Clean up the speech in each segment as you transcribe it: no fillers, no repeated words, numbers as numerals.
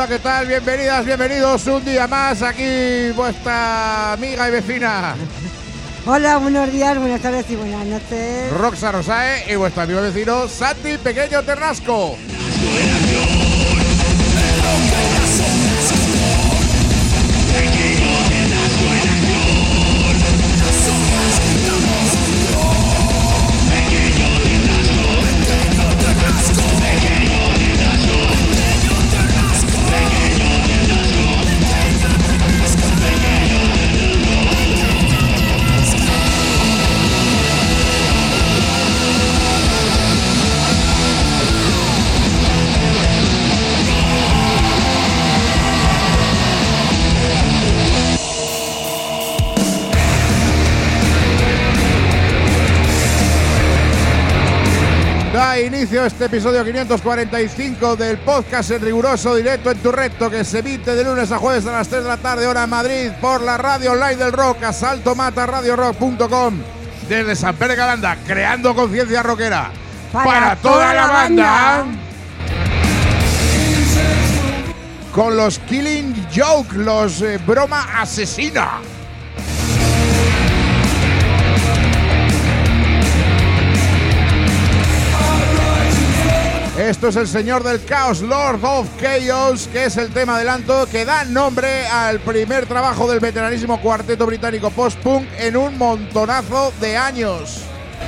¿qué tal? Bienvenidas, bienvenidos un día más aquí vuestra amiga y vecina. Hola, buenos días, buenas tardes y buenas noches. Roxa Rosae y vuestro amigo vecino Santi Pequeño Ternasco. Da inicio a este episodio 545 del podcast en riguroso directo en tu recto, que se emite de lunes a jueves a las 3 de la tarde hora en Madrid por la radio online del rock, asaltomataradiorock.com, desde San Pere Calanda, creando conciencia rockera para toda la banda. Con los Killing Joke, los broma asesina. Esto es el señor del caos, Lord of Chaos, que es el tema adelanto que da nombre al primer trabajo del veteranísimo cuarteto británico post-punk en un montonazo de años.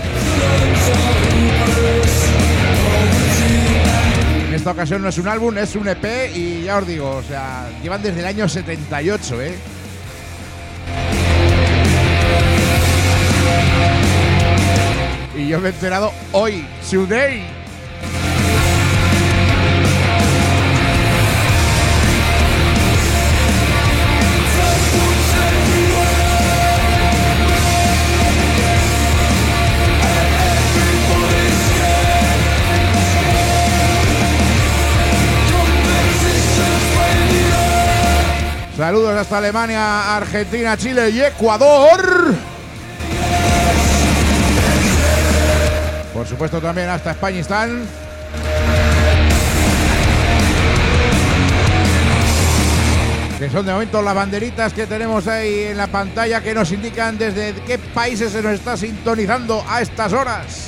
En esta ocasión no es un álbum, es un EP y ya os digo, o sea, llevan desde el año 78, Y yo me he enterado hoy, today. Saludos hasta Alemania, Argentina, Chile y Ecuador. Por supuesto también hasta Españistán. Que son de momento las banderitas que tenemos ahí en la pantalla que nos indican desde qué países se nos está sintonizando a estas horas.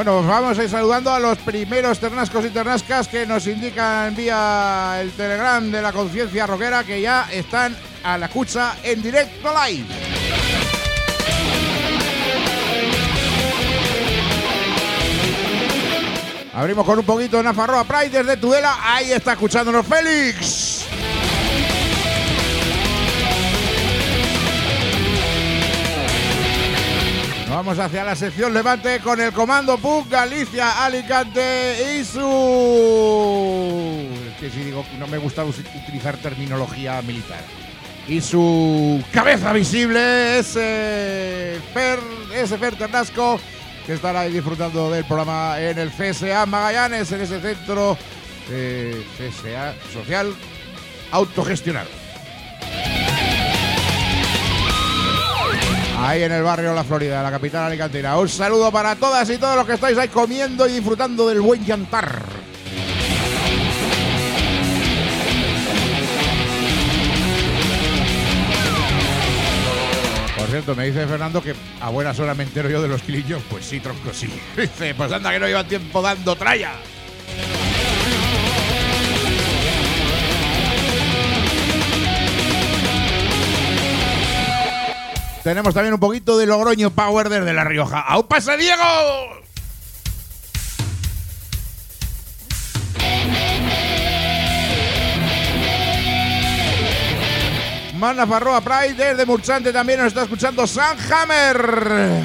Bueno, pues vamos a ir saludando a los primeros ternascos y ternascas que nos indican vía el Telegram de la Conciencia Rockera que ya están a la escucha en directo live. Abrimos con un poquito de Nafarroa Pride desde Tudela. Ahí está escuchándonos Félix. Vamos hacia la sección Levante con el Comando Punk Galicia, Alicante y su... Es que si digo, no me gusta utilizar terminología militar. Y su cabeza visible, ese Fer Ternasco, que estará ahí disfrutando del programa en el CSA Magallanes, en ese centro CSA social autogestionado. Ahí en el barrio La Florida, la capital alicantina. Un saludo para todas y todos los que estáis ahí comiendo y disfrutando del buen yantar. Por cierto, me dice Fernando que a buenas horas me entero yo de los kilillos. Pues sí, tronco, sí. Dice, pues anda que no lleva tiempo dando tralla. Tenemos también un poquito de Logroño Power desde La Rioja. ¡Au pasa, Diego! Nafarroa Pride desde Murchante también nos está escuchando San Hammer.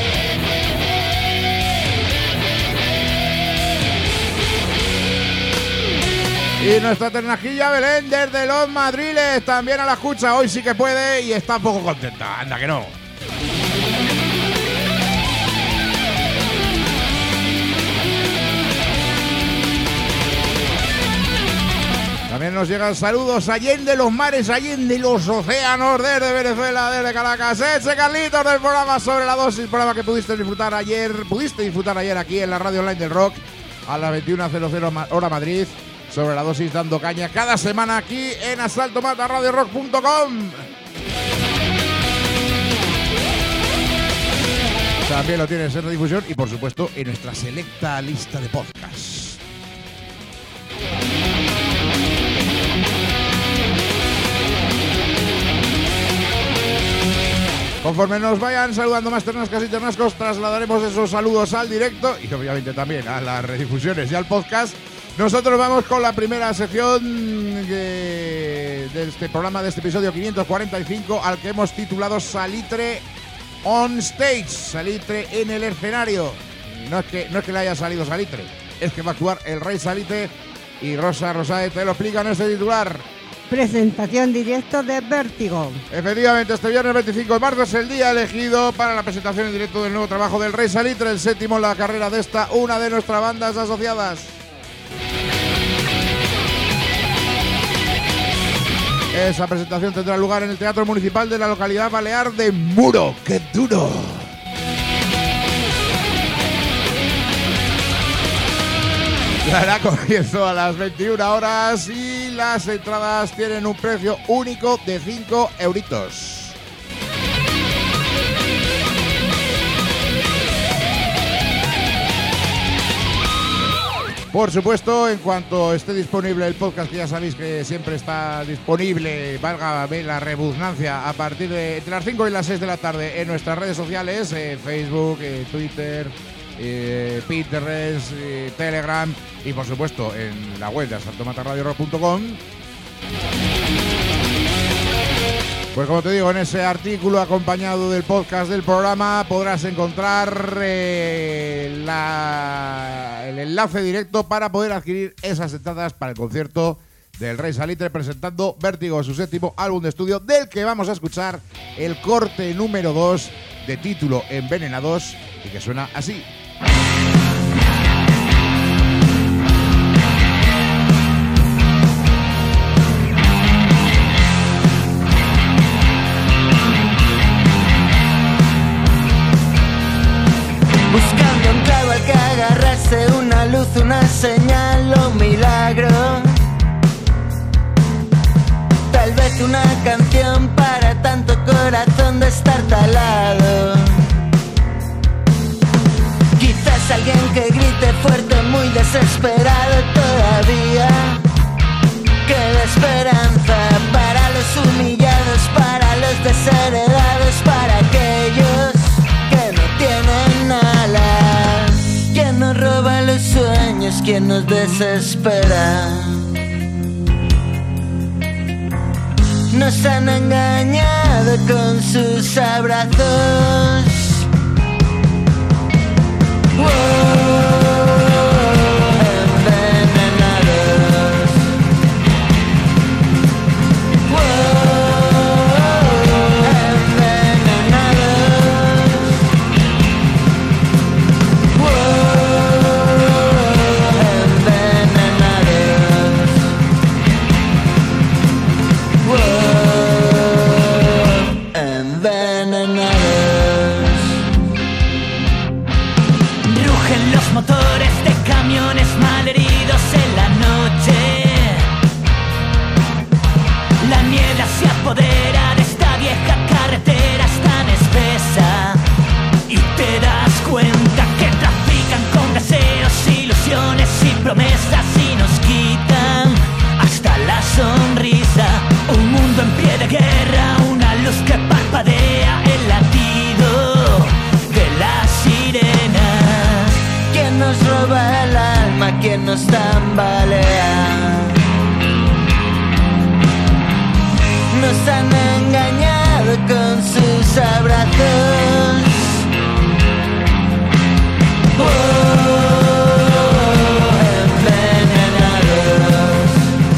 Y nuestra ternajilla Belén desde Los Madriles también a la escucha. Hoy sí que puede y está un poco contenta. Anda que no. También nos llegan saludos allende los mares, allende los océanos, desde Venezuela, desde Caracas. Eche Carlitos del programa Sobre la Dosis, programa que pudiste disfrutar ayer aquí en la radio online del rock a las 21:00 hora Madrid. Sobre la Dosis, dando caña cada semana aquí en asaltomataradiorock.com. También lo tienes en redifusión y por supuesto en nuestra selecta lista de podcasts. Conforme nos vayan saludando más ternascas y ternascos, trasladaremos esos saludos al directo y obviamente también a las redifusiones y al podcast. Nosotros vamos con la primera sección de este programa, de este episodio 545, al que hemos titulado Salitre on Stage, Salitre en el escenario. No es que le haya salido Salitre, es que va a actuar el Rey Salitre y Rosa Rosae te lo explica en este titular. Presentación directo de Vértigo. Efectivamente, este viernes 25 de marzo es el día elegido para la presentación en directo del nuevo trabajo del Rey Salitre, el séptimo en la carrera de una de nuestras bandas asociadas. Esa presentación tendrá lugar en el Teatro Municipal de la localidad balear de Muro. ¡Qué duro! Dará comienzo a las 21 horas y las entradas tienen un precio único de 5 euritos. Por supuesto, en cuanto esté disponible el podcast, que ya sabéis que siempre está disponible, válgame la redundancia, a partir de entre las 5 y las 6 de la tarde en nuestras redes sociales, Facebook, Twitter, Pinterest, Telegram y por supuesto en la web de asaltomataradiorock.com. Pues como te digo, en ese artículo acompañado del podcast del programa podrás encontrar el enlace directo para poder adquirir esas entradas para el concierto del Rey Salitre presentando Vértigo, su séptimo álbum de estudio, del que vamos a escuchar el corte número 2 de título Envenenados y que suena así. Buscando un clavo al que agarrarse, una luz, una señal o milagro. Tal vez una canción para tanto corazón destartalado. Quizás es alguien que grite fuerte, muy desesperado todavía. Queda esperanza para los humillados, para los desheredados, para aquellos que no tienen alas. Quien nos roba los sueños, quien nos desespera. Nos han engañado con sus abrazos. Motores de camiones malheridos en la noche. La niebla se apodera de esta vieja carretera, es tan espesa. Y te das cuenta que trafican con deseos, ilusiones y promesas y nos quitan hasta la sonrisa. Un mundo en pie de guerra, una luz que parpadea, el latido de la sirena. ¿Quién nos roba el alma? ¿Quién nos tambalea? Nos han engañado con sus abrazos. Envenenados.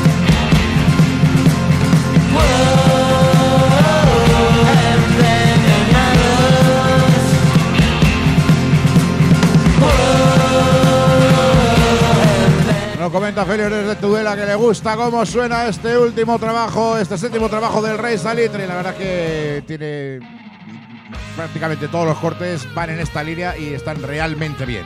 Nos comenta Félix desde Tudela que le gusta cómo suena este último trabajo, este séptimo trabajo del Rey Salitre. La verdad que tiene prácticamente todos los cortes van en esta línea y están realmente bien.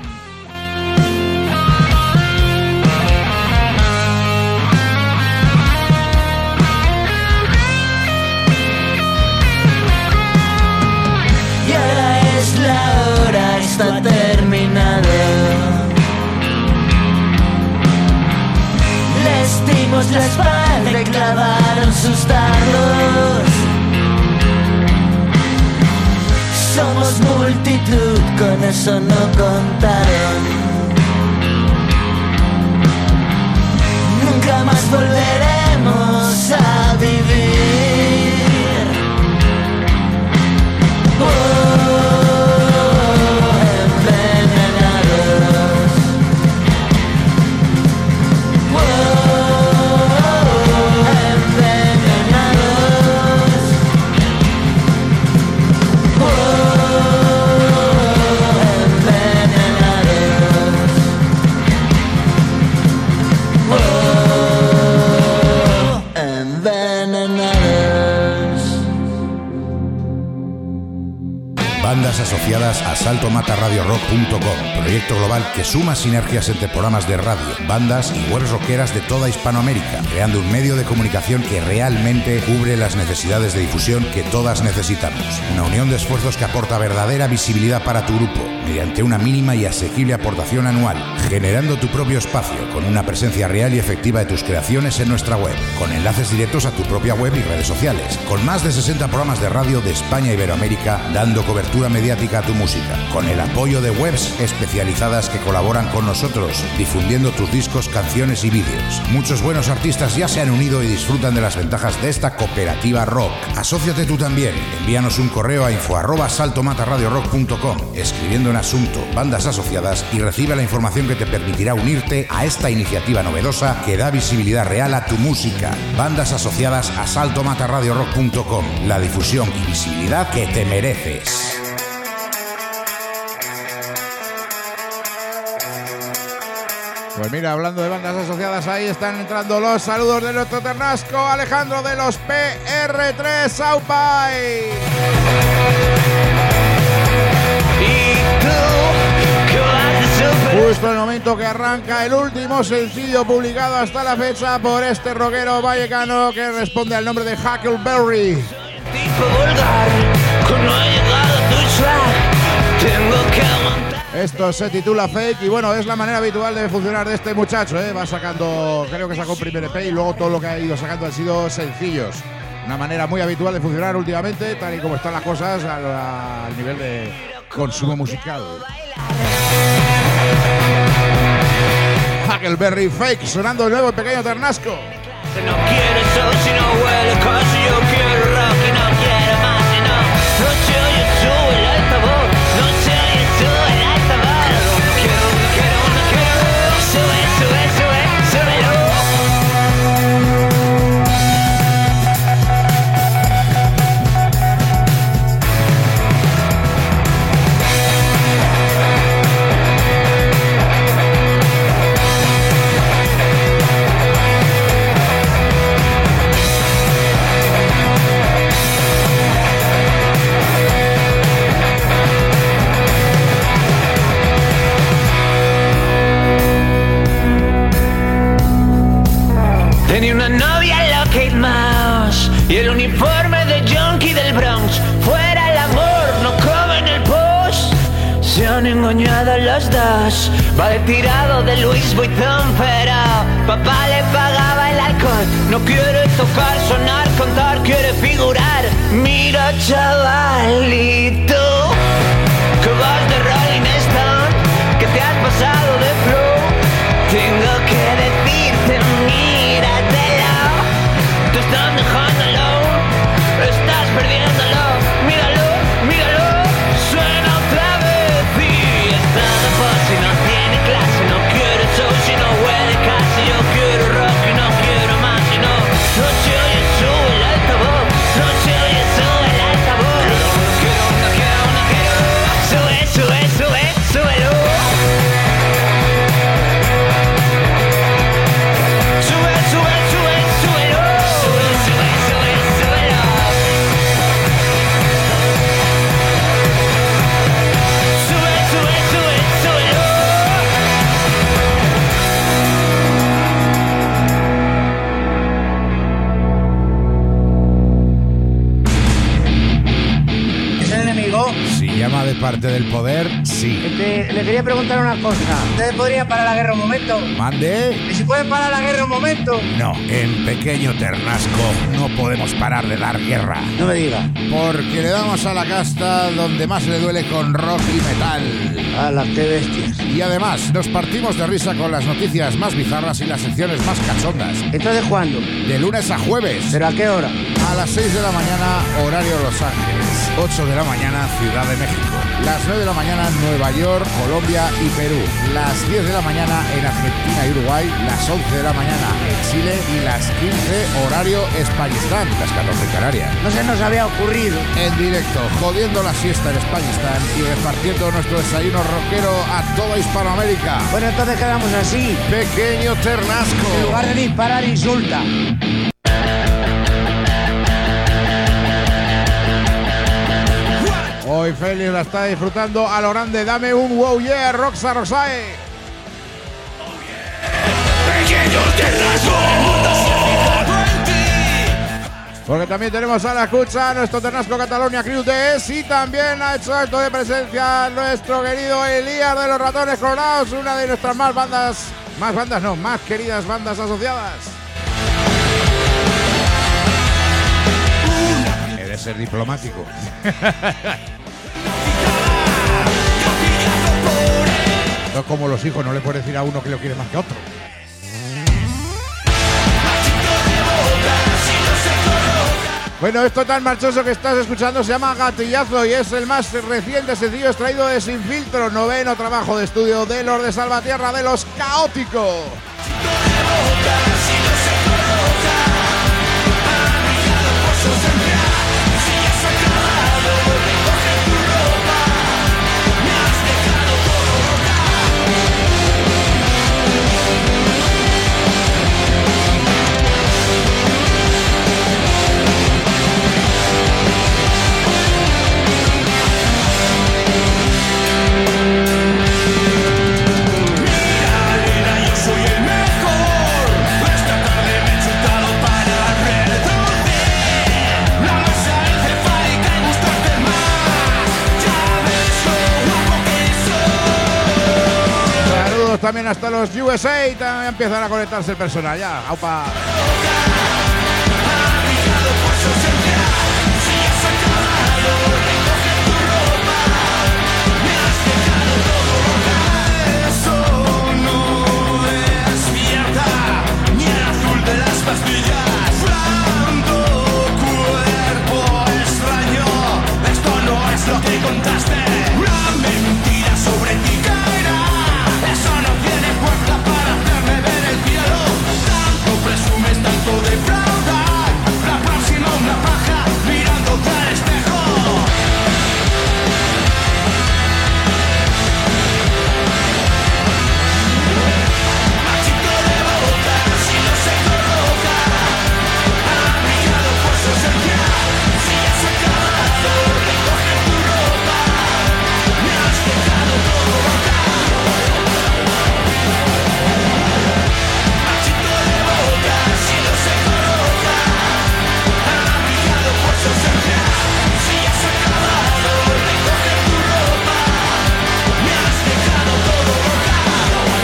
Y ahora es la hora, está terminado. Les dimos la espalda y clavaron sus dardos. Somos multitud, con eso no contaron. Nunca más volveremos a vivir. Bandas asociadas a saltomatarradiorock.com, proyecto global que suma sinergias entre programas de radio, bandas y webs rockeras de toda Hispanoamérica, creando un medio de comunicación que realmente cubre las necesidades de difusión que todas necesitamos. Una unión de esfuerzos que aporta verdadera visibilidad para tu grupo, mediante una mínima y asequible aportación anual, generando tu propio espacio con una presencia real y efectiva de tus creaciones en nuestra web, con enlaces directos a tu propia web y redes sociales, con más de 60 programas de radio de España e Iberoamérica dando cobertura mediática a tu música, con el apoyo de webs especializadas que colaboran con nosotros, difundiendo tus discos, canciones y vídeos. Muchos buenos artistas ya se han unido y disfrutan de las ventajas de esta cooperativa rock. Asóciate tú también. Envíanos un correo a info@saltomatarradiorock.com, escribiendo en asunto bandas asociadas, y recibe la información que te permitirá unirte a esta iniciativa novedosa que da visibilidad real a tu música. Bandas asociadas a saltomatarradiorock.com, la difusión y visibilidad que te mereces. Pues mira, hablando de bandas asociadas, ahí están entrando los saludos de nuestro ternasco Alejandro de los PR3 Saupai. Justo en el momento que arranca el último sencillo publicado hasta la fecha por este rockero vallecano que responde al nombre de Huckleberry. Tipo vulgar, no ha llegado a tu track. Tengo que aguantar. Esto se titula Fake y bueno, es la manera habitual de funcionar de este muchacho, ¿eh? Va sacando, creo que sacó un primer EP y luego todo lo que ha ido sacando han sido sencillos. Una manera muy habitual de funcionar últimamente, tal y como están las cosas al nivel de consumo musical. Huckleberry Fake, sonando de nuevo en Pequeño Ternasco. No quiero eso, si no huele casi, yo quiero rock y no quiero más, y no se oye sube el altavoz, no se oye sube el altavoz. No quiero, súbelo. Tenía una novia Lockheed Mouse y el uniforme de junkie del Bronx. Fuera el amor, no como en el post. Se han engañado los dos. Va de tirado de Louis Vuitton, pero papá le pagaba el alcohol. No quiere tocar, sonar, contar, quiere figurar. Mira chavalito, que vas de Rolling Stone, que te has pasado de flow. Tengo que decirte, míratelo, te están dejándolo, estás perdiéndolo, míralo, suena otra vez y está de pose, no tiene clase, no quiere show, si no huele casi, yo quiero rock y no quiero más, y no se oye sube el altavoz, no se oye sube el altavoz, no quiero, súbelo. Llama de parte del poder, sí. Le quería preguntar una cosa. ¿Ustedes podrían parar la guerra un momento? ¿Mande? ¿Y si pueden parar la guerra un momento? No, en Pequeño Ternasco no podemos parar de dar guerra. No me diga. Porque le damos a la casta donde más le duele con rock y metal. ¡Hala, qué bestias! Y además nos partimos de risa con las noticias más bizarras y las secciones más cachondas. ¿Entonces cuándo? De lunes a jueves. ¿Pero a qué hora? A las 6 de la mañana, horario Los Ángeles. 8 de la mañana, Ciudad de México. Las 9 de la mañana, Nueva York, Colombia y Perú. Las 10 de la mañana en Argentina y Uruguay. Las 11 de la mañana en Chile. Y las 15, horario Españistán. Las 14 en Canarias. No se nos había ocurrido. En directo, jodiendo la siesta en Españistán y repartiendo nuestro desayuno rockero a toda Hispanoamérica. Bueno, entonces quedamos así. Pequeño Ternasco. En lugar de disparar, insulta. Hoy Félix la está disfrutando a lo grande. Dame un wow yeah, Roxa Rosae. Porque también tenemos a la escucha nuestro Ternasco Catalonia Crew DS y también ha hecho acto de presencia nuestro querido Elías de los Ratones Colorados, una de nuestras más queridas bandas asociadas. He de ser diplomático. No como los hijos, no le puedes decir a uno que lo quiere más que a otro. Bueno, esto tan marchoso que estás escuchando se llama Gatillazo y es el más reciente sencillo extraído de Sin Filtro, 9º trabajo de estudio de los de Salvatierra de los Caóticos. también hasta los USA y también empiezan a conectarse el personal. Ya, aupa. Pastillas, blando cuerpo extraño. Esto no es lo que contaste. Una mentira sobre ti caerá. Eso no tiene fuerza para hacerme ver el cielo. Tanto presumes, tanto defraudar. La próxima una paja mirándote al espejo. Machito de boca, si no se coloca. Si ya se ha acabado, recoge tu ropa. Me has dejado todo botado. Machito de boca, si no se coloca. Abrigado por su ausencia. Si ya se ha acabado, recoge tu ropa. Me has dejado todo botado.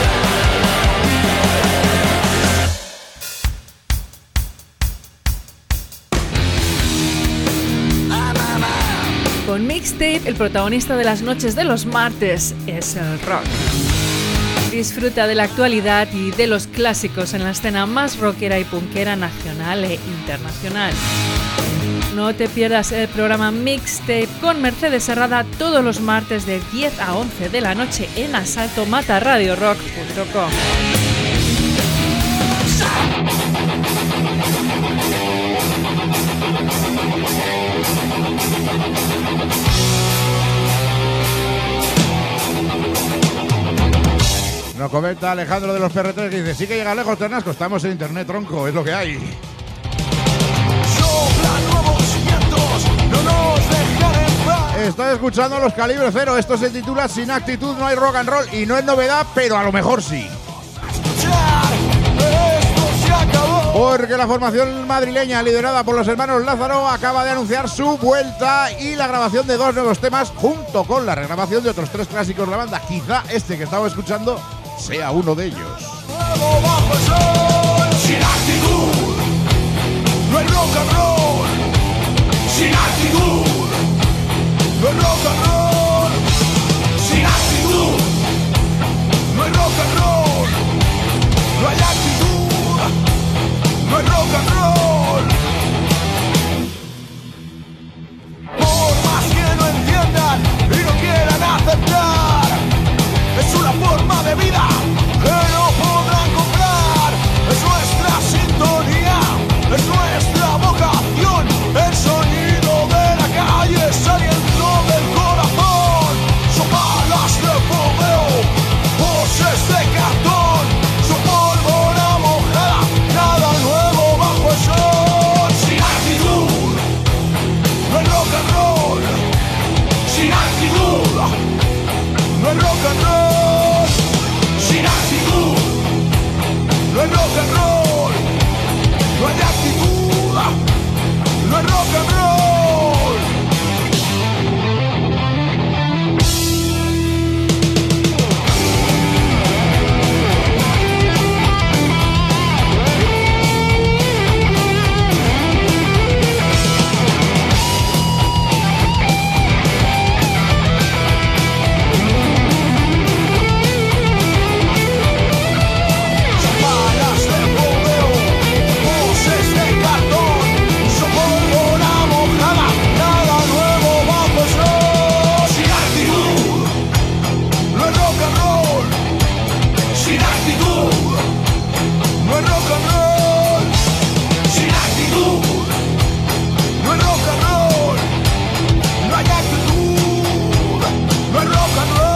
Con Mixtape, el protagonista de las noches de los martes es el rock. Disfruta de la actualidad y de los clásicos en la escena más rockera y punkera nacional e internacional. No te pierdas el programa Mixtape con Mercedes Serrada todos los martes de 10 a 11 de la noche en asaltomataradiorock.com. Nos comenta Alejandro de los PR3 que dice: sí que llega lejos, Ternasco, estamos en internet, tronco, es lo que hay. Estoy escuchando Los Calibre Cero, esto se titula Sin actitud no hay rock and roll y no es novedad, pero a lo mejor sí. Porque la formación madrileña liderada por los hermanos Lázaro acaba de anunciar su vuelta y la grabación de 2 nuevos temas junto con la regrabación de otros 3 clásicos de la banda. Quizá este que estaba escuchando sea uno de ellos. Sin actitud, no hay rock and roll. Sin actitud, no hay rock and roll. Sin actitud, no hay rock and roll. No hay actitud, no hay rock and roll. Por más que no entiendan y no quieran aceptar, es una forma de vida que no podrán comprar. Es nuestra sintonía, es nuestra vocación. El sonido de la calle saliendo del corazón. Son balas de bombeo, voces de cartón. Son pólvora mojada, nada nuevo bajo el sol. Sin actitud, no hay rock and roll. Sin actitud, no hay rock and roll. Sin actitud, no hay rock and roll. No hay actitud, no hay rock and roll. Balas de bombeo, voces de cartón. Son pólvora mojada, nada nuevo bajo el sol. Sin actitud, no hay rock and roll. Sin actitud, no hay rock and roll. Sin actitud, no hay rock and roll. No hay actitud, no hay rock and roll.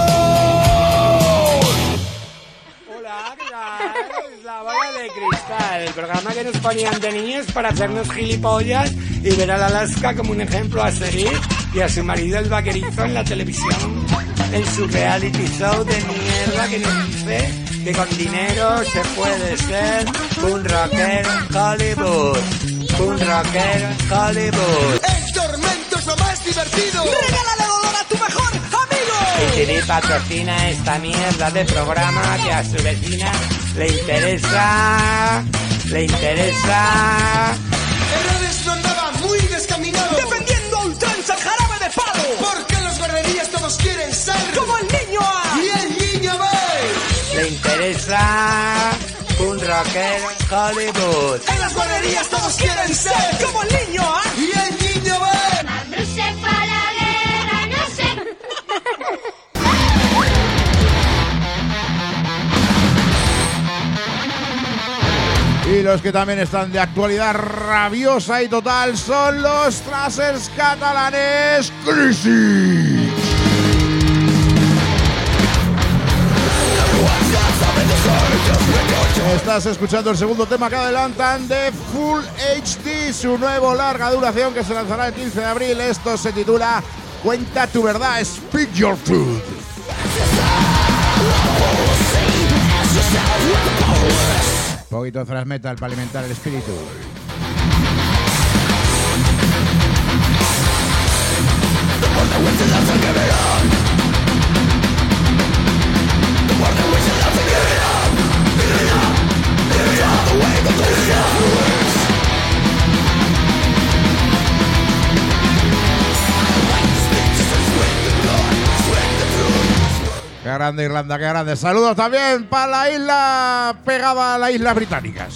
Hola, ¿qué tal? Es la bola de cristal, el programa que nos ponían de niños para hacernos gilipollas y ver a la Alaska como un ejemplo a seguir y a su marido el vaquerizo en la televisión en su reality show de mierda que nos dice que con dinero se puede ser un rockero en Hollywood. Un rockero en Hollywood. El tormento es lo más divertido. ¡Regálale dolor a tu mejor amigo! Y Decidí patrocina esta mierda de programa que a su vecina le interesa. Herodes no andaba muy descaminado, defendiendo a ultranza el jarabe de palo. porque en las guarrerías todos quieren ser Como el niño A. y el niño B. Le interesa un rockero en Hollywood. En las guarrerías todos quieren ser como el niño A. Y el niño B. Mándose para la guerra, no sé. Y los que también están de actualidad rabiosa y total son los trasers catalanes Crisis. Estás escuchando el segundo tema que adelantan de Full HD, su nuevo larga duración que se lanzará el 15 de abril. Esto se titula Cuenta tu verdad, Speak Your Truth. Un poquito de thrash metal para alimentar el espíritu. Qué grande Irlanda, qué grande. Saludos también para la isla pegada a las Islas Británicas.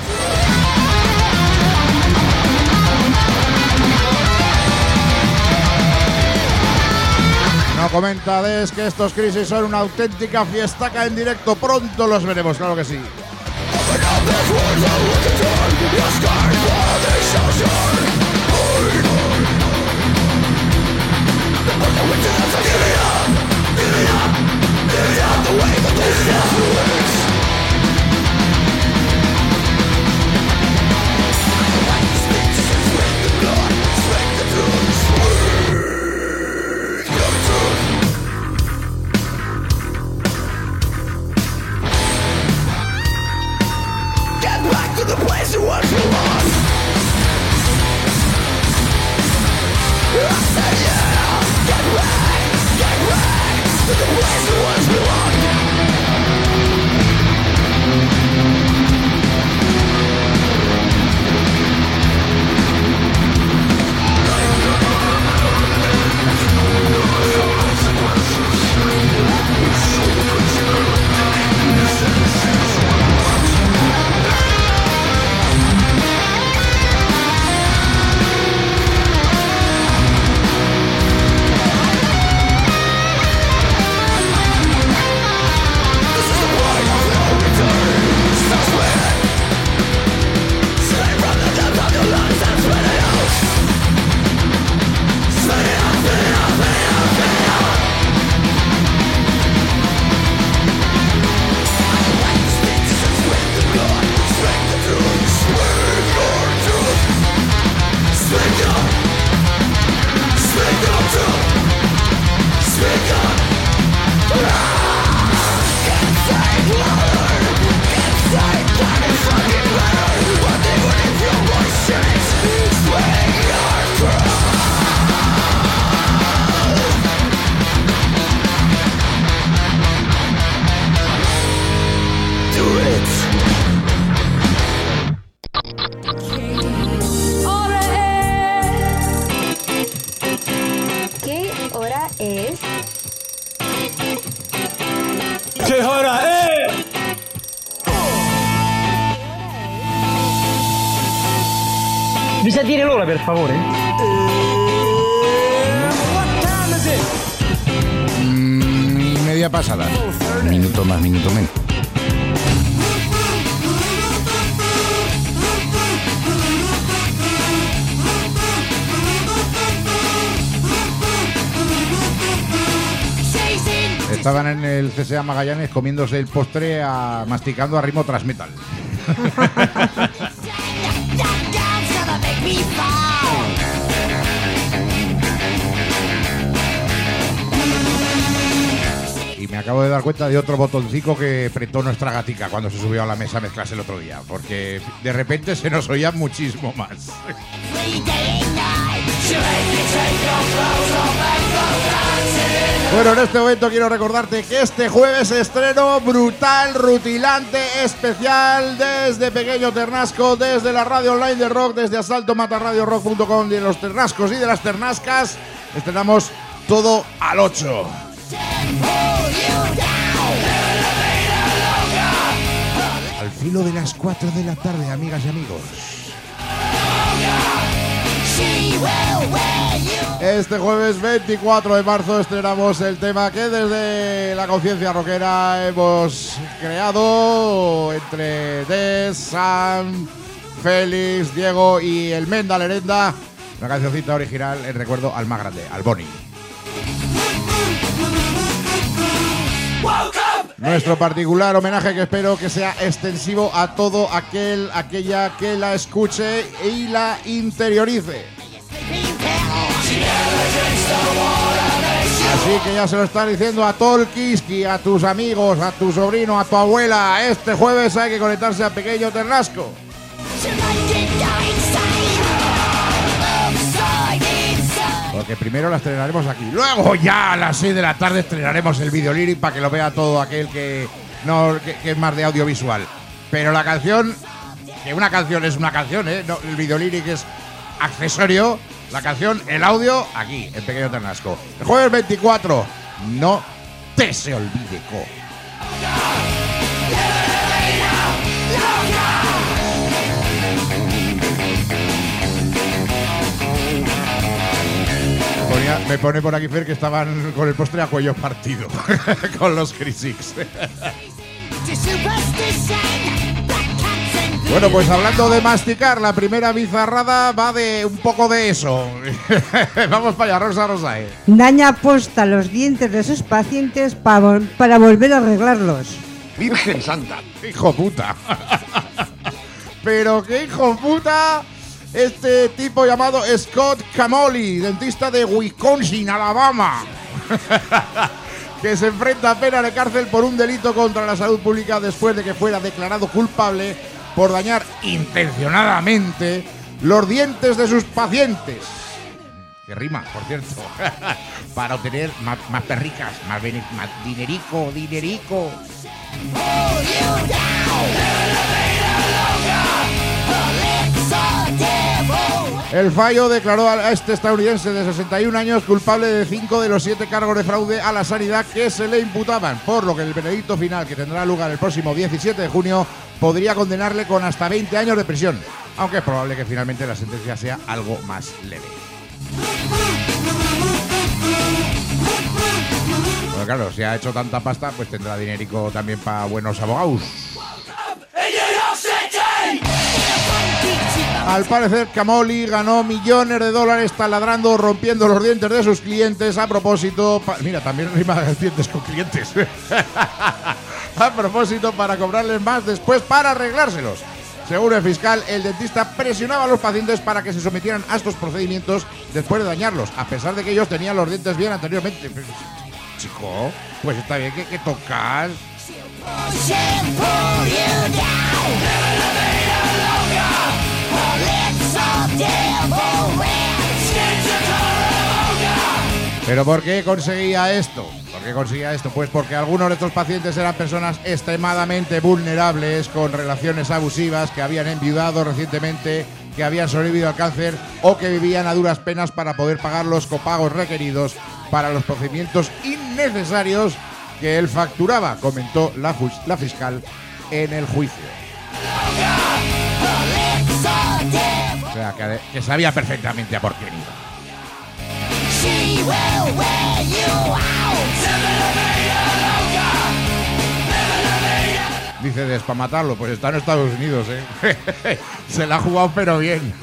No comentades que estos Crisis son una auténtica fiestaca en directo. Pronto los veremos, claro que sí. ¿Qué hora es? Mi sa dire l'ora, per favore? Media pasada. Minuto más, minuto menos. Estaban en el CSA Magallanes comiéndose el postre masticando a ritmo thrash metal. Y me acabo de dar cuenta de otro botoncito que apretó nuestra gatica cuando se subió a la mesa a mezclarse el otro día, porque de repente se nos oía muchísimo más. Bueno, en este momento quiero recordarte que este jueves estreno brutal, rutilante, especial desde Pequeño Ternasco, desde la radio online de rock, desde asaltomatarradiorock.com, de los Ternascos y de las Ternascas. Estrenamos todo al 8. Al filo de las 4 de la tarde, amigas y amigos. Este jueves 24 de marzo estrenamos el tema que desde la conciencia rockera hemos creado entre Des, Sam, Félix, Diego y el Menda Lerenda. Una cancioncita original en recuerdo al más grande, al Bonnie. Nuestro particular homenaje que espero que sea extensivo a todo aquella que la escuche y la interiorice. Así que ya se lo están diciendo a Tolkiski, a tus amigos, a tu sobrino, a tu abuela. Este jueves hay que conectarse a Pequeño Ternasco. Porque primero la estrenaremos aquí. Luego ya a las 6 de la tarde estrenaremos el video lyric para que lo vea todo aquel que es más de audiovisual. Pero la canción, que una canción es una canción, no, el video lyric es accesorio. La canción, el audio, aquí, en Pequeño Ternasco. El jueves 24, no te se olvide, co. Me pone por aquí Fer que estaban con el postre a cuello partido con los Crisix. Bueno, pues hablando de masticar, la primera bizarrada va de un poco de eso. Vamos para allá, Rosa Rosae. Daña aposta los dientes de sus pacientes para volver a arreglarlos. Virgen Santa. Hijo puta. Pero qué hijo puta. Este tipo llamado Scott Camoli, dentista de Wisconsin, Alabama, que se enfrenta a pena de cárcel por un delito contra la salud pública después de que fuera declarado culpable por dañar intencionadamente los dientes de sus pacientes. Que rima, por cierto. Para obtener más perricas, más dinerico. El fallo declaró a este estadounidense de 61 años culpable de 5 de los 7 cargos de fraude a la sanidad que se le imputaban, por lo que el veredicto final, que tendrá lugar el próximo 17 de junio, podría condenarle con hasta 20 años de prisión, aunque es probable que finalmente la sentencia sea algo más leve. Bueno, claro, si ha hecho tanta pasta, pues tendrá dinerico también para buenos abogados. Al parecer, Camoli ganó millones de dólares taladrando o rompiendo los dientes de sus clientes a propósito... Mira, también rima dientes con clientes. A propósito, para cobrarles más después para arreglárselos. Según el fiscal, el dentista presionaba a los pacientes para que se sometieran a estos procedimientos después de dañarlos, a pesar de que ellos tenían los dientes bien anteriormente. Chico, pues está bien que tocas. ¿Pero por qué conseguía esto? Pues porque algunos de estos pacientes eran personas extremadamente vulnerables con relaciones abusivas, que habían enviudado recientemente, que habían sobrevivido al cáncer o que vivían a duras penas para poder pagar los copagos requeridos para los procedimientos innecesarios que él facturaba, comentó la fiscal en el juicio. O sea, que sabía perfectamente a por qué iba. Dice Des, para matarlo, pues está en Estados Unidos, ¿eh? Se la ha jugado pero bien.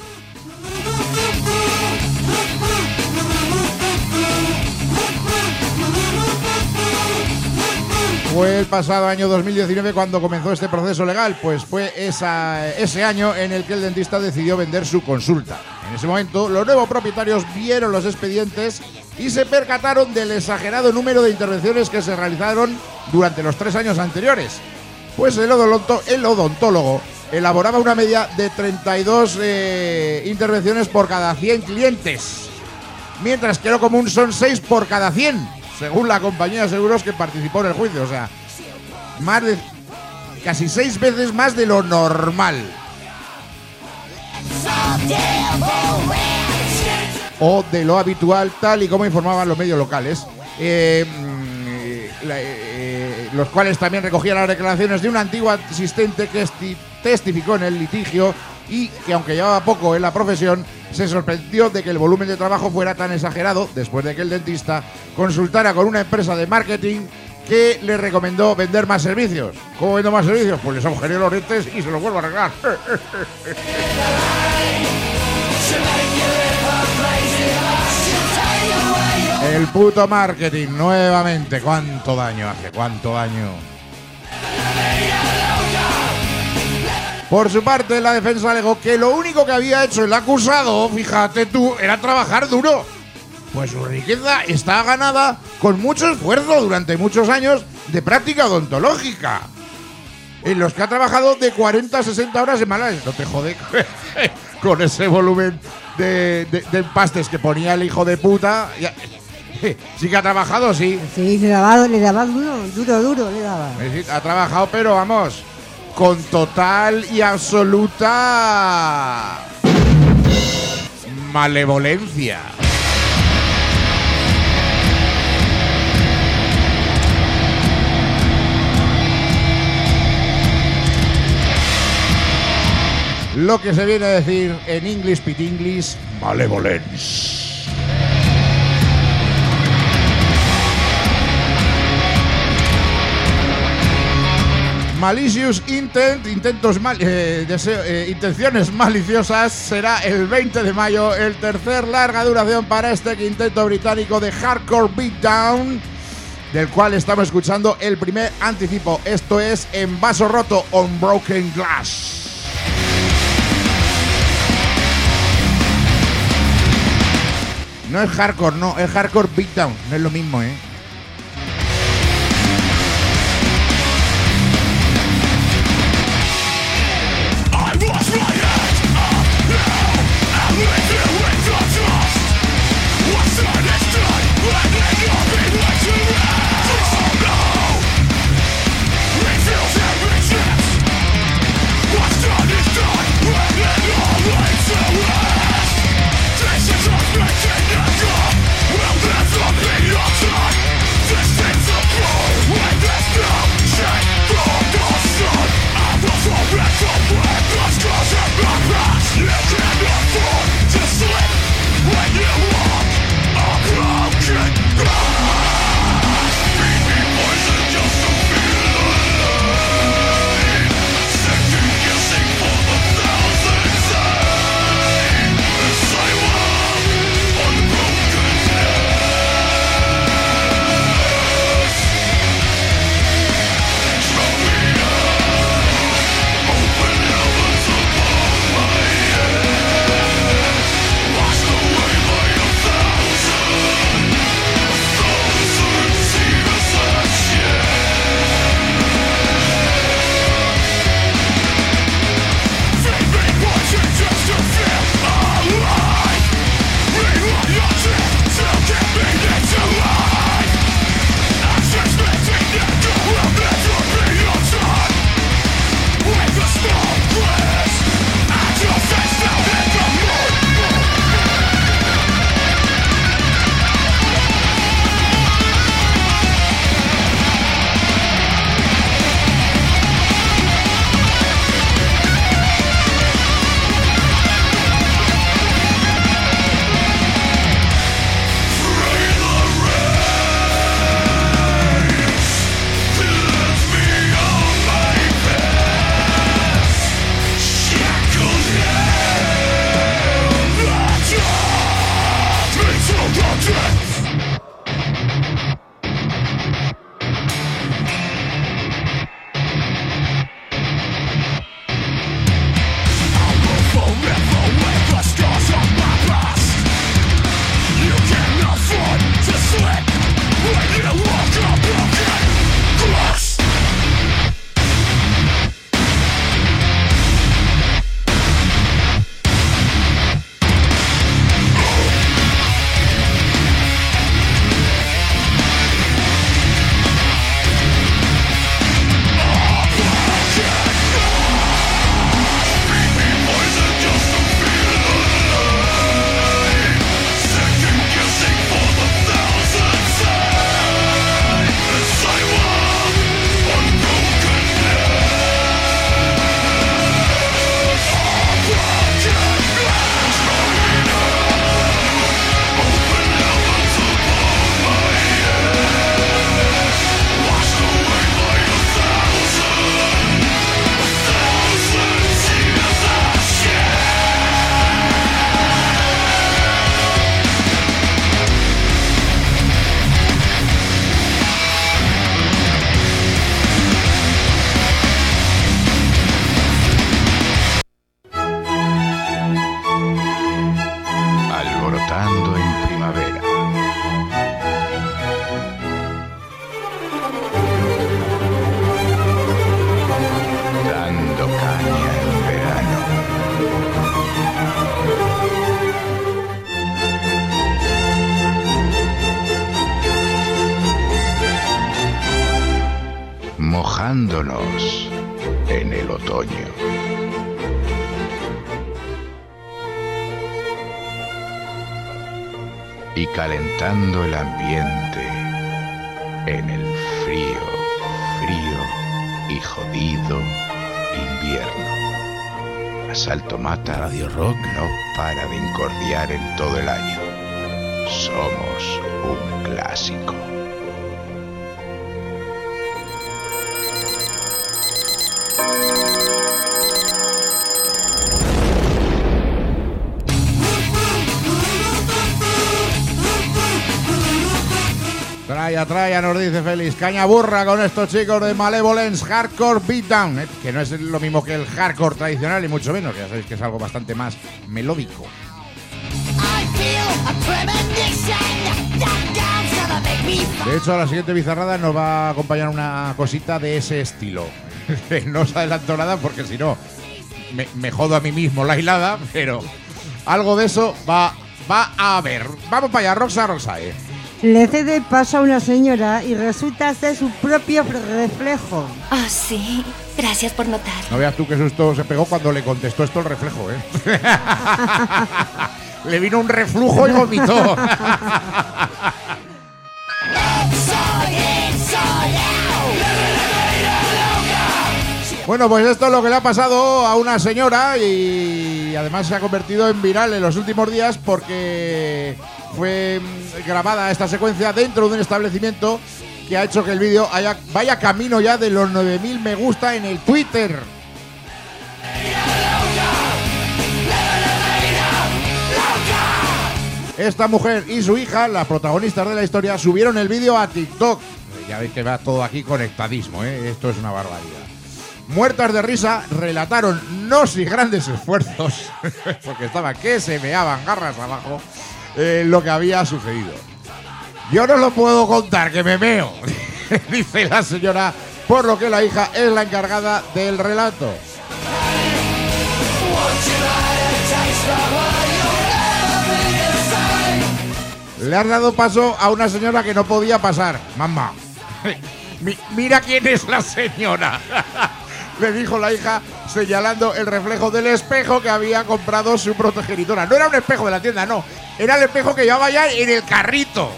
Fue el pasado año 2019 cuando comenzó este proceso legal, pues fue ese año en el que el dentista decidió vender su consulta. En ese momento, los nuevos propietarios vieron los expedientes y se percataron del exagerado número de intervenciones que se realizaron durante los 3 años anteriores. Pues el odontólogo elaboraba una media de 32 intervenciones por cada 100 clientes, mientras que lo común son 6 por cada 100, según la compañía de seguros que participó en el juicio. O sea, casi 6 veces más de lo normal. O de lo habitual, tal y como informaban los medios locales, los cuales también recogían las declaraciones de un antiguo asistente que testificó en el litigio y que, aunque llevaba poco en la profesión, se sorprendió de que el volumen de trabajo fuera tan exagerado después de que el dentista consultara con una empresa de marketing que le recomendó vender más servicios. ¿Cómo vendo más servicios? Pues les agujeré los dientes y se los vuelvo a arreglar. El puto marketing, nuevamente. ¿Cuánto daño hace? ¿Cuánto daño? Por su parte, la defensa alegó que lo único que había hecho el acusado, fíjate tú, era trabajar duro. Pues su riqueza está ganada con mucho esfuerzo durante muchos años de práctica odontológica, en los que ha trabajado de 40 a 60 horas semanales. No te jode con ese volumen de empastes que ponía el hijo de puta. Sí que ha trabajado, sí. Sí, le daba duro, le daba. Sí, ha trabajado, pero vamos, con total y absoluta malevolencia. Lo que se viene a decir en English Pit English, malevolence. Malicious intent, intenciones maliciosas, será el 20 de mayo el tercer larga duración para este quinteto británico de hardcore beatdown, del cual estamos escuchando el primer anticipo. Esto es En Vaso Roto, On Broken Glass. No es hardcore, no, es hardcore beatdown, no es lo mismo, ¿eh? We'll mojándonos en el otoño. Y calentando el ambiente en el frío, frío y jodido invierno. Asalto Mata Radio Rock no para de incordiar en todo el año. Somos un clásico. Traya, nos dice Félix. Caña burra con estos chicos de Malevolence Hardcore Beatdown, que no es lo mismo que el hardcore tradicional, y mucho menos, que ya sabéis que es algo bastante más melódico. De hecho, a la siguiente bizarrada nos va a acompañar una cosita de ese estilo. No os adelanto nada porque si no me jodo a mí mismo la hilada, pero algo de eso va a haber. Vamos para allá, Roxa. Le cede paso a una señora y resulta ser su propio reflejo. Ah, sí. Gracias por notar. No veas tú qué susto se pegó cuando le contestó esto el reflejo, ¿eh? Le vino un reflujo y vomitó. Bueno, pues esto es lo que le ha pasado a una señora y además se ha convertido en viral en los últimos días porque fue grabada esta secuencia dentro de un establecimiento que ha hecho que el vídeo vaya camino ya de los 9.000 me gusta en el Twitter. Esta mujer y su hija, las protagonistas de la historia, subieron el vídeo a TikTok. Ya veis que va todo aquí conectadísimo, ¿eh? Esto es una barbaridad. Muertas de risa, relataron, no sin grandes esfuerzos, porque estaba que se meaban garras abajo, lo que había sucedido. Yo no lo puedo contar, que me meo, dice la señora, por lo que la hija es la encargada del relato. Le has dado paso a una señora que no podía pasar. Mamá, mira quién es la señora. Le dijo la hija señalando el reflejo del espejo que había comprado su progenitora. No era un espejo de la tienda, no. Era el espejo que llevaba ya en el carrito.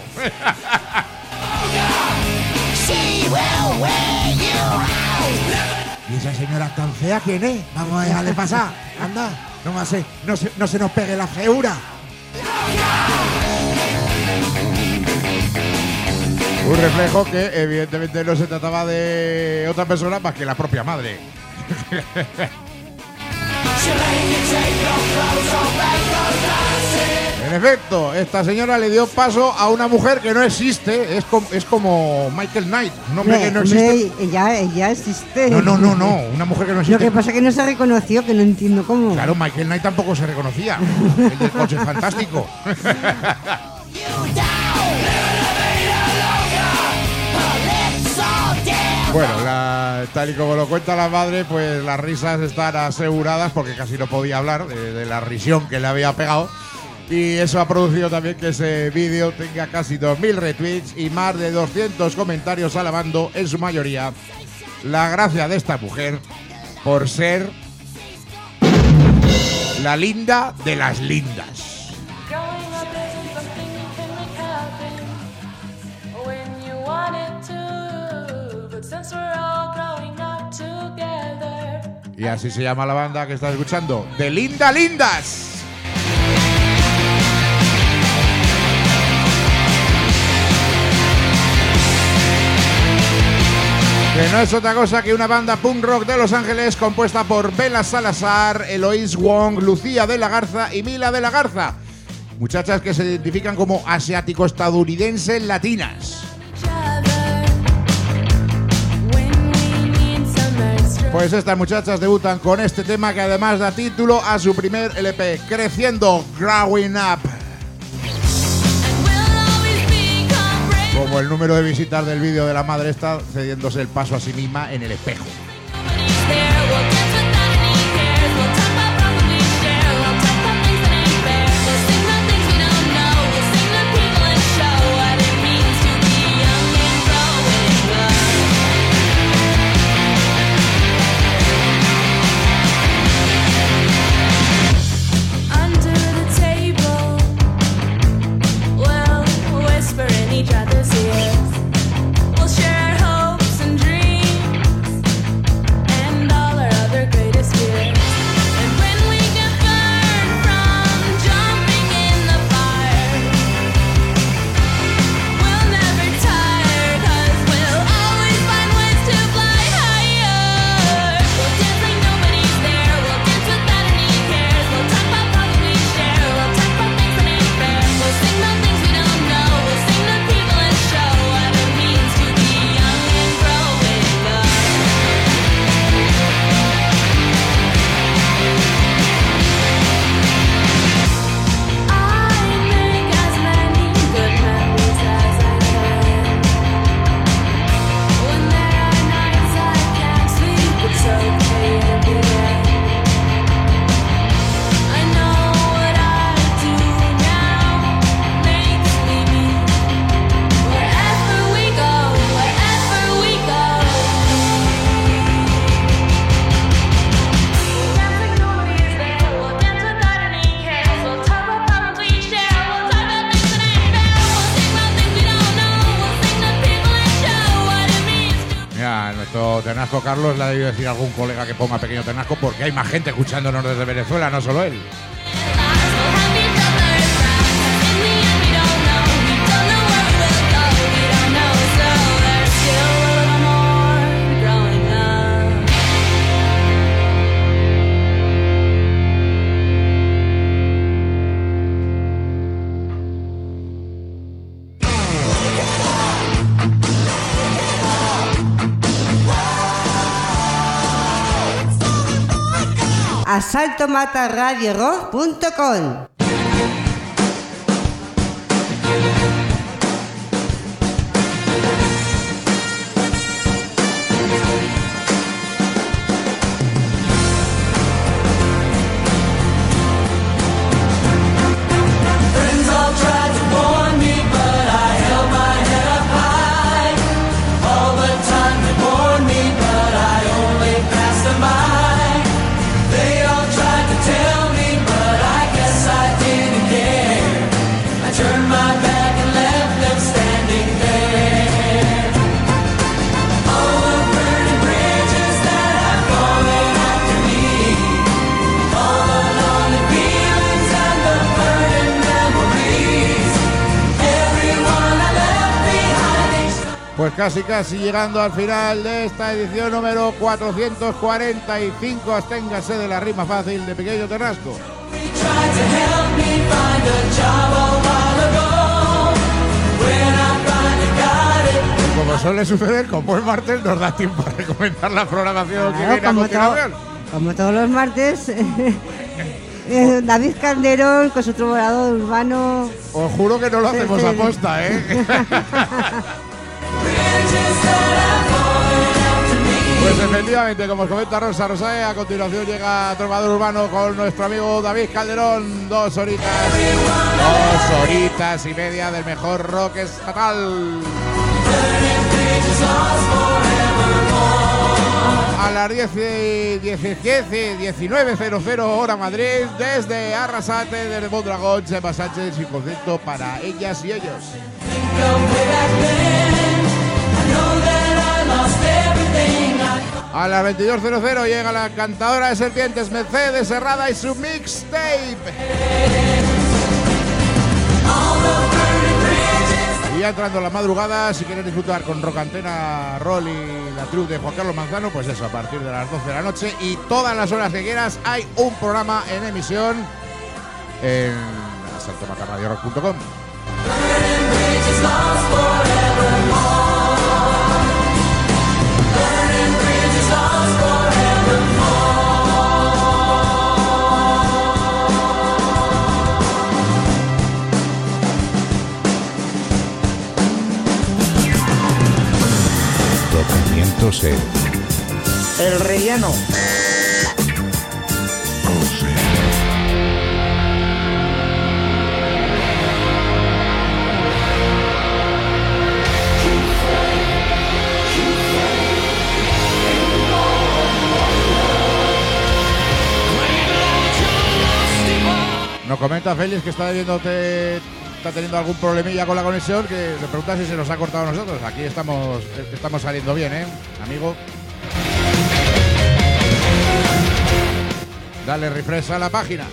¿Y esa señora tan fea quién es? Vamos a dejarle pasar. Anda, no se nos pegue la feura. Un reflejo que evidentemente no se trataba de otra persona más que la propia madre. En efecto, esta señora le dio paso a una mujer que no existe. Es como Michael Knight, un hombre que no existe. Ella existe. No, una mujer que no existe. Lo que pasa es que no se reconoció, que no entiendo cómo. Claro, Michael Knight tampoco se reconocía. El del coche fantástico. Bueno, tal y como lo cuenta la madre, pues las risas están aseguradas porque casi no podía hablar de la risión que le había pegado. Y eso ha producido también que ese vídeo tenga casi 2.000 retweets y más de 200 comentarios alabando, en su mayoría, la gracia de esta mujer por ser la linda de las lindas. Y así se llama la banda que estás escuchando, de Linda Lindas. Que no es otra cosa que una banda punk rock de Los Ángeles compuesta por Bella Salazar, Eloise Wong, Lucía de la Garza y Mila de la Garza. Muchachas que se identifican como asiático-estadounidenses latinas. Pues estas muchachas debutan con este tema que además da título a su primer LP, Creciendo, Growing Up. Como el número de visitas del vídeo de la madre está cediéndose el paso a sí misma en el espejo. Tenasco Carlos le ha debido decir a algún colega que ponga Pequeño Tenasco porque hay más gente escuchándonos desde Venezuela, no solo él. asaltomataradiorock.com. Pues casi llegando al final de esta edición número 445. Absténgase de la rima fácil de Pequeño Tenasco. Como suele suceder, como es martes, nos da tiempo a recomendar la programación que viene a continuación. Como todos los martes, David Calderón con su trovador urbano. Os juro que no lo hacemos a posta, ¿eh? Pues efectivamente, como os comenta Rosa Rosae, a continuación llega Trovador Urbano con nuestro amigo David Calderón. 2 horitas y media del mejor rock estatal. A las 19:00 hora Madrid, desde Arrasate, desde Mondragón, Chema Sánchez y concierto para ellas y ellos. A las 22:00 llega la cantadora de serpientes Mercedes Herrada y su mixtape. Y ya entrando la madrugada, si quieren disfrutar con Rock Antena, Roll y la troupe de Juan Carlos Manzano, pues eso, a partir de las 12 de la noche y todas las horas que quieras hay un programa en emisión en saltomatarradiorock.com. El relleno. Nos comenta Félix que está teniendo algún problemilla con la conexión, que le pregunta si se nos ha cortado a nosotros. Aquí estamos saliendo bien, amigo. Dale refresh a la página.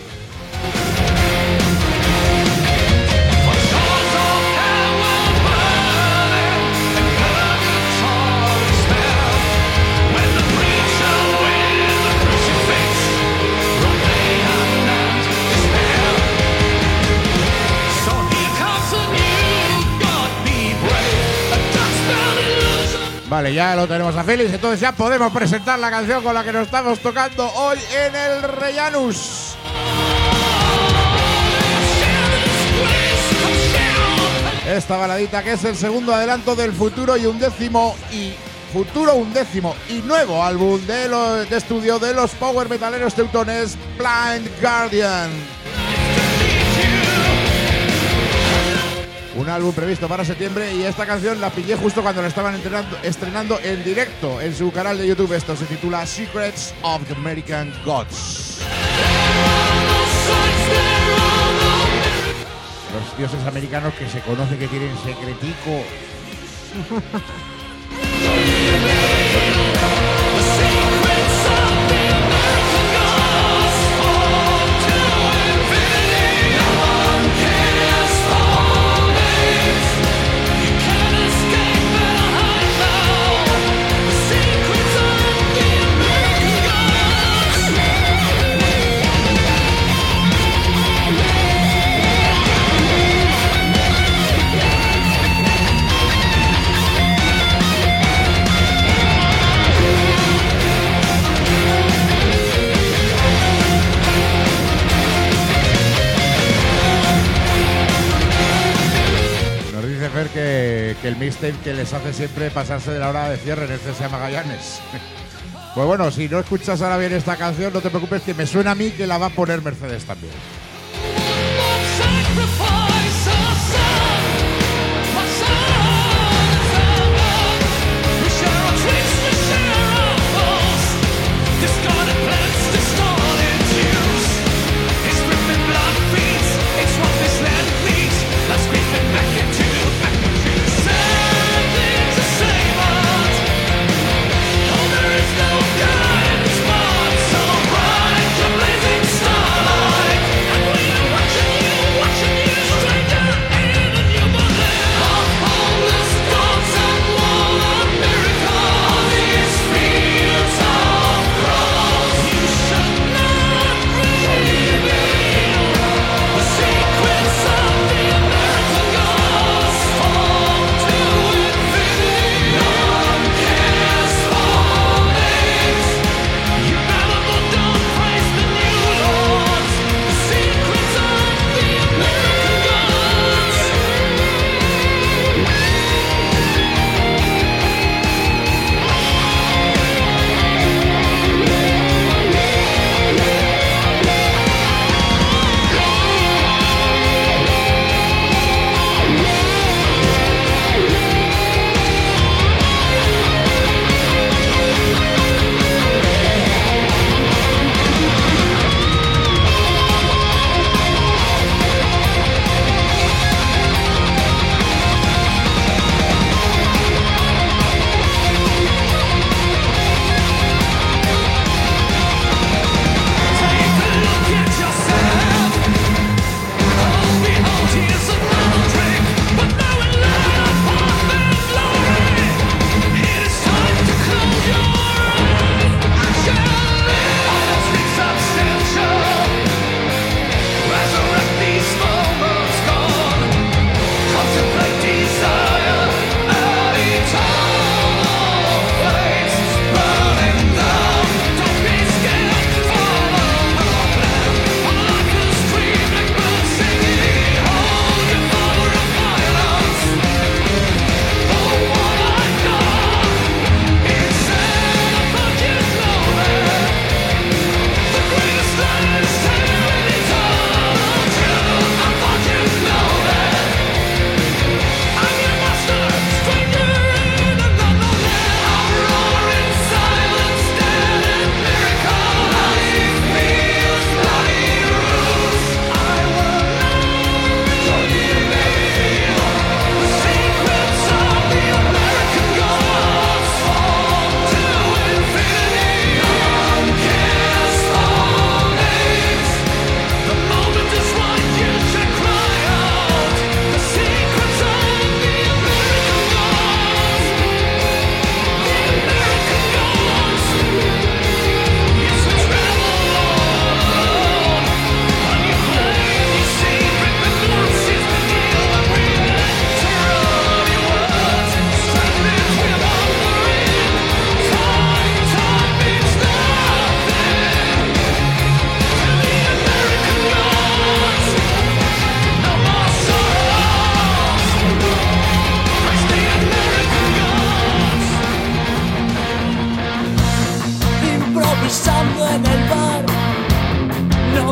Vale, ya lo tenemos a Félix, entonces ya podemos presentar la canción con la que nos estamos tocando hoy en el Rellanus. Esta baladita que es el segundo adelanto del futuro undécimo y nuevo álbum de estudio de los power metaleros teutones Blind Guardian. Un álbum previsto para septiembre y esta canción la pillé justo cuando la estaban estrenando en directo en su canal de YouTube. Esto se titula Secrets of the American Gods. Los dioses americanos que se conoce que tienen secretico. Que el mixtape que les hace siempre pasarse de la hora de cierre en el CSA Magallanes. Pues bueno, si no escuchas ahora bien esta canción, no te preocupes, que me suena a mí que la va a poner Mercedes también. Watching you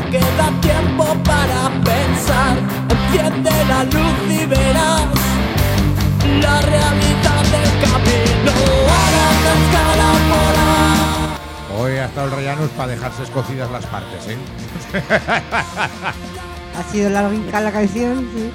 queda tiempo para pensar. Enciende la luz y verás la realidad del camino. Ahora escala por ahí. Hoy ha estado el Rellanus para dejarse escocidas las partes, ¿eh? Ha sido larga la canción, sí.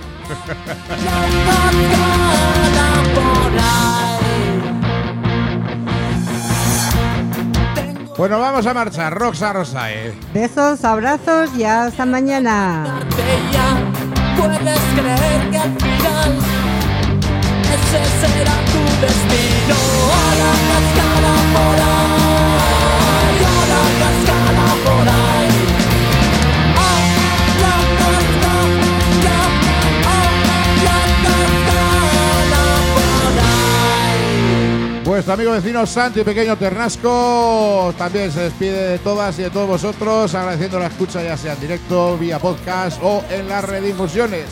Bueno, vamos a marchar, Roxa Rosae. Besos, abrazos y hasta mañana. Puedes creer que al final ese será tu destino. A la cascada por ahí, a la cascada por ahí. A la cascada, a la cascada por ahí. Vuestro amigo vecino Santi Pequeño Ternasco también se despide de todas y de todos vosotros, agradeciendo la escucha ya sea en directo, vía podcast o en las redifusiones.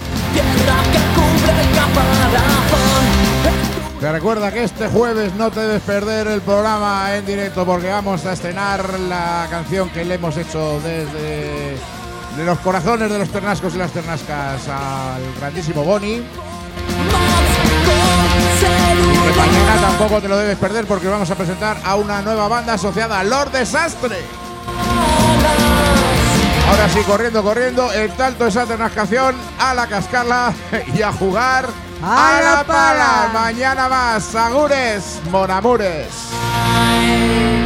Te recuerda que este jueves no te debes perder el programa en directo porque vamos a estrenar la canción que le hemos hecho desde de los corazones de los ternascos y las ternascas al grandísimo Boni. Que mañana tampoco te lo debes perder porque vamos a presentar a una nueva banda asociada, Lord Desastre. Ahora sí, corriendo, el talto de esa ternascación a la cascarla y a jugar a la pala. Mañana más, agures, monamures.